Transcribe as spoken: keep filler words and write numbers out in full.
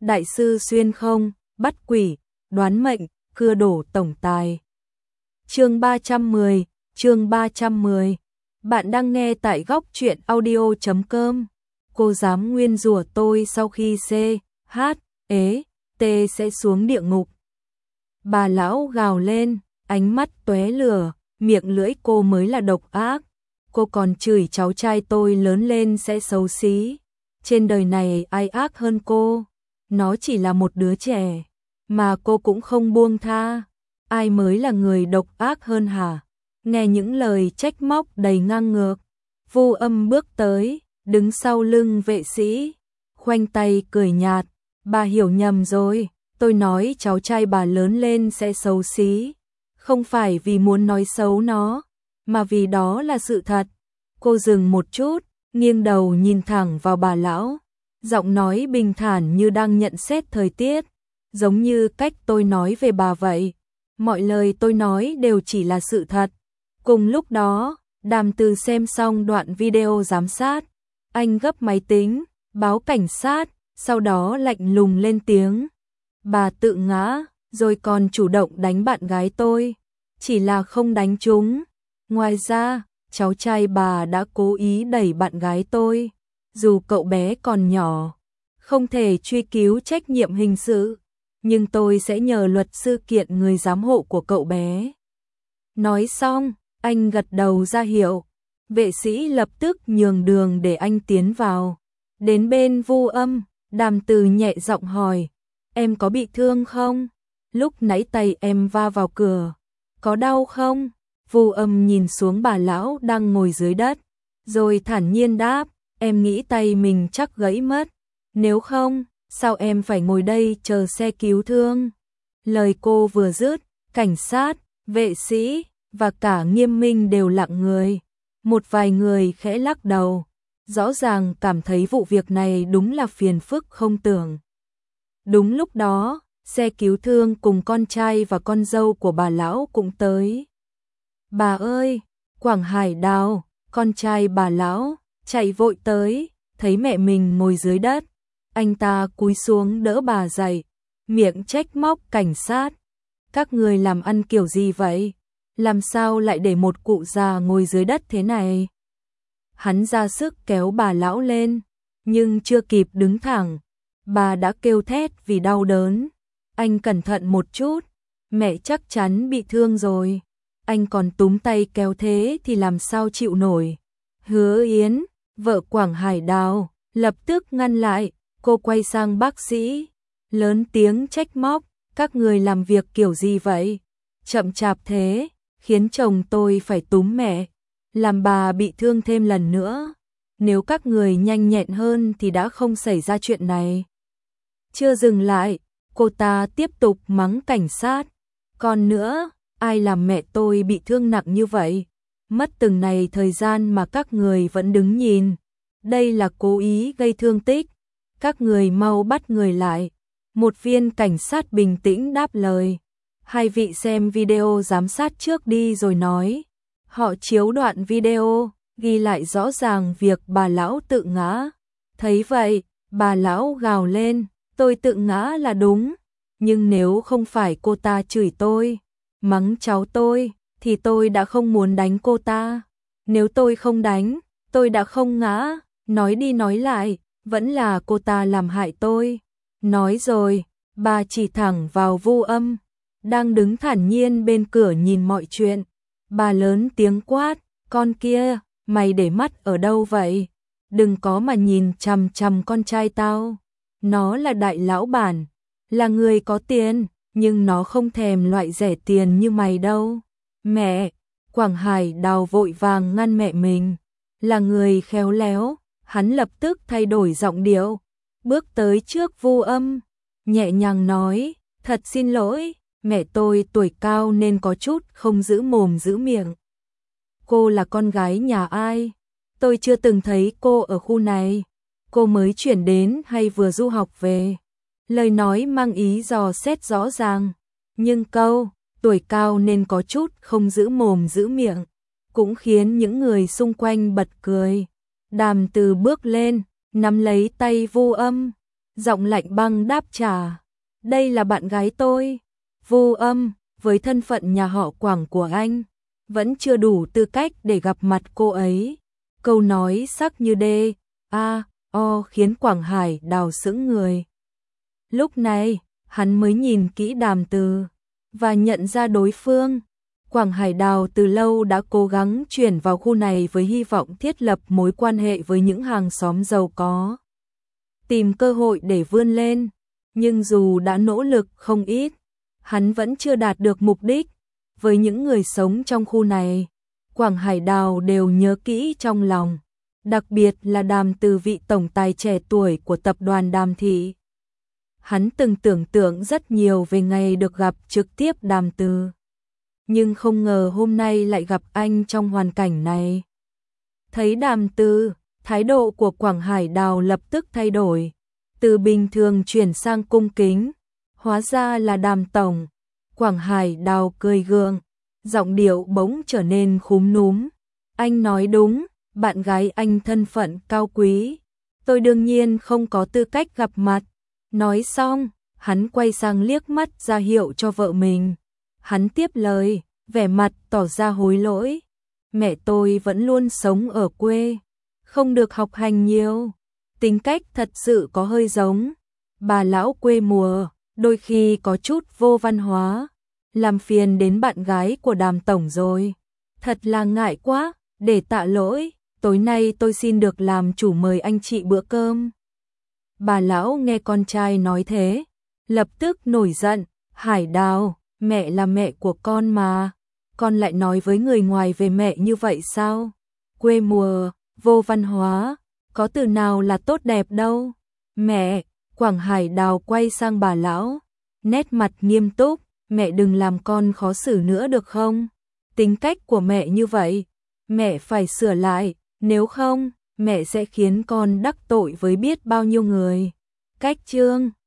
đại sư xuyên không, bắt quỷ, đoán mệnh, cưa đổ tổng tài. Chương ba trăm mười, chương ba trăm mười. Bạn đang nghe tại góc truyện audio chấm com. Cô dám nguyên rủa tôi sau khi C, H, ế, T sẽ xuống địa ngục. Bà lão gào lên, ánh mắt tóe lửa, miệng lưỡi cô mới là độc ác. Cô còn chửi cháu trai tôi lớn lên sẽ xấu xí. Trên đời này ai ác hơn cô? Nó chỉ là một đứa trẻ, mà cô cũng không buông tha. Ai mới là người độc ác hơn hả? Nghe những lời trách móc đầy ngang ngược, Vu Âm bước tới, đứng sau lưng vệ sĩ, khoanh tay cười nhạt. Bà hiểu nhầm rồi, tôi nói cháu trai bà lớn lên sẽ xấu xí. Không phải vì muốn nói xấu nó, mà vì đó là sự thật. Cô dừng một chút, nghiêng đầu nhìn thẳng vào bà lão, giọng nói bình thản như đang nhận xét thời tiết, giống như cách tôi nói về bà vậy. Mọi lời tôi nói đều chỉ là sự thật. Cùng lúc đó, Đàm Từ xem xong đoạn video giám sát, anh gấp máy tính, báo cảnh sát, sau đó lạnh lùng lên tiếng. Bà tự ngã, rồi còn chủ động đánh bạn gái tôi, chỉ là không đánh trúng. Ngoài ra, cháu trai bà đã cố ý đẩy bạn gái tôi, dù cậu bé còn nhỏ, không thể truy cứu trách nhiệm hình sự, nhưng tôi sẽ nhờ luật sư kiện người giám hộ của cậu bé. Nói xong, anh gật đầu ra hiệu, vệ sĩ lập tức nhường đường để anh tiến vào. Đến bên Vu Âm, Đàm Từ nhẹ giọng hỏi, em có bị thương không? Lúc nãy tay em va vào cửa, có đau không? Vu Âm nhìn xuống bà lão đang ngồi dưới đất, rồi thản nhiên đáp, em nghĩ tay mình chắc gãy mất. Nếu không, sao em phải ngồi đây chờ xe cứu thương? Lời cô vừa dứt, cảnh sát, vệ sĩ và cả Nghiêm Minh đều lặng người. Một vài người khẽ lắc đầu, rõ ràng cảm thấy vụ việc này đúng là phiền phức không tưởng. Đúng lúc đó, xe cứu thương cùng con trai và con dâu của bà lão cũng tới. Bà ơi, Quảng Hải Đào, con trai bà lão, chạy vội tới, thấy mẹ mình ngồi dưới đất. Anh ta cúi xuống đỡ bà dậy, miệng trách móc cảnh sát. Các người làm ăn kiểu gì vậy? Làm sao lại để một cụ già ngồi dưới đất thế này? Hắn ra sức kéo bà lão lên, nhưng chưa kịp đứng thẳng, bà đã kêu thét vì đau đớn. Anh cẩn thận một chút, mẹ chắc chắn bị thương rồi. Anh còn túm tay kéo thế thì làm sao chịu nổi. Hứa Yến, vợ Quảng Hải Đào, lập tức ngăn lại. Cô quay sang bác sĩ, lớn tiếng trách móc, các người làm việc kiểu gì vậy? Chậm chạp thế, khiến chồng tôi phải túm mẹ, làm bà bị thương thêm lần nữa. Nếu các người nhanh nhẹn hơn thì đã không xảy ra chuyện này. Chưa dừng lại, cô ta tiếp tục mắng cảnh sát. Còn nữa, ai làm mẹ tôi bị thương nặng như vậy? Mất từng này thời gian mà các người vẫn đứng nhìn. Đây là cố ý gây thương tích. Các người mau bắt người lại. Một viên cảnh sát bình tĩnh đáp lời. Hai vị xem video giám sát trước đi rồi nói. Họ chiếu đoạn video, ghi lại rõ ràng việc bà lão tự ngã. Thấy vậy, bà lão gào lên, tôi tự ngã là đúng. Nhưng nếu không phải cô ta chửi tôi, mắng cháu tôi, thì tôi đã không muốn đánh cô ta. Nếu tôi không đánh, tôi đã không ngã. Nói đi nói lại, vẫn là cô ta làm hại tôi. Nói rồi, bà chỉ thẳng vào Vu Âm, đang đứng thản nhiên bên cửa nhìn mọi chuyện. Bà lớn tiếng quát, con kia, mày để mắt ở đâu vậy? Đừng có mà nhìn chằm chằm con trai tao. Nó là đại lão bản, là người có tiền, nhưng nó không thèm loại rẻ tiền như mày đâu. Mẹ, Quảng Hải Đào vội vàng ngăn mẹ mình, là người khéo léo. Hắn lập tức thay đổi giọng điệu, bước tới trước Vu Âm, nhẹ nhàng nói, thật xin lỗi, mẹ tôi tuổi cao nên có chút không giữ mồm giữ miệng. Cô là con gái nhà ai? Tôi chưa từng thấy cô ở khu này. Cô mới chuyển đến hay vừa du học về? Lời nói mang ý dò xét rõ ràng, nhưng câu tuổi cao nên có chút không giữ mồm giữ miệng cũng khiến những người xung quanh bật cười. Đàm Từ bước lên, nắm lấy tay Vu Âm, giọng lạnh băng đáp trả. Đây là bạn gái tôi. Vô Âm, với thân phận nhà họ Quảng của anh, vẫn chưa đủ tư cách để gặp mặt cô ấy. Câu nói sắc như đê, a, o khiến Quảng Hải Đào sững người. Lúc này, hắn mới nhìn kỹ Đàm Từ và nhận ra đối phương. Quảng Hải Đào từ lâu đã cố gắng chuyển vào khu này với hy vọng thiết lập mối quan hệ với những hàng xóm giàu có, tìm cơ hội để vươn lên. Nhưng dù đã nỗ lực không ít, hắn vẫn chưa đạt được mục đích. Với những người sống trong khu này, Quảng Hải Đào đều nhớ kỹ trong lòng, đặc biệt là Đàm Từ, vị tổng tài trẻ tuổi của tập đoàn Đàm Thị. Hắn từng tưởng tượng rất nhiều về ngày được gặp trực tiếp Đàm Từ, nhưng không ngờ hôm nay lại gặp anh trong hoàn cảnh này. Thấy Đàm Từ, thái độ của Quảng Hải Đào lập tức thay đổi, từ bình thường chuyển sang cung kính. Hóa ra là Đàm tổng. Quảng Hải Đào cười gượng, giọng điệu bỗng trở nên khúm núm. Anh nói đúng, bạn gái anh thân phận cao quý, tôi đương nhiên không có tư cách gặp mặt. Nói xong, hắn quay sang liếc mắt ra hiệu cho vợ mình. Hắn tiếp lời, vẻ mặt tỏ ra hối lỗi. Mẹ tôi vẫn luôn sống ở quê, không được học hành nhiều. Tính cách thật sự có hơi giống bà lão quê mùa, đôi khi có chút vô văn hóa. Làm phiền đến bạn gái của Đàm tổng rồi. Thật là ngại quá, để tạ lỗi, tối nay tôi xin được làm chủ mời anh chị bữa cơm. Bà lão nghe con trai nói thế, lập tức nổi giận. Hải Đào, mẹ là mẹ của con mà, con lại nói với người ngoài về mẹ như vậy sao? Quê mùa, vô văn hóa, có từ nào là tốt đẹp đâu. Mẹ, Quảng Hải Đào quay sang bà lão, nét mặt nghiêm túc. Mẹ đừng làm con khó xử nữa được không? Tính cách của mẹ như vậy, mẹ phải sửa lại, nếu không, mẹ sẽ khiến con đắc tội với biết bao nhiêu người. Cách chương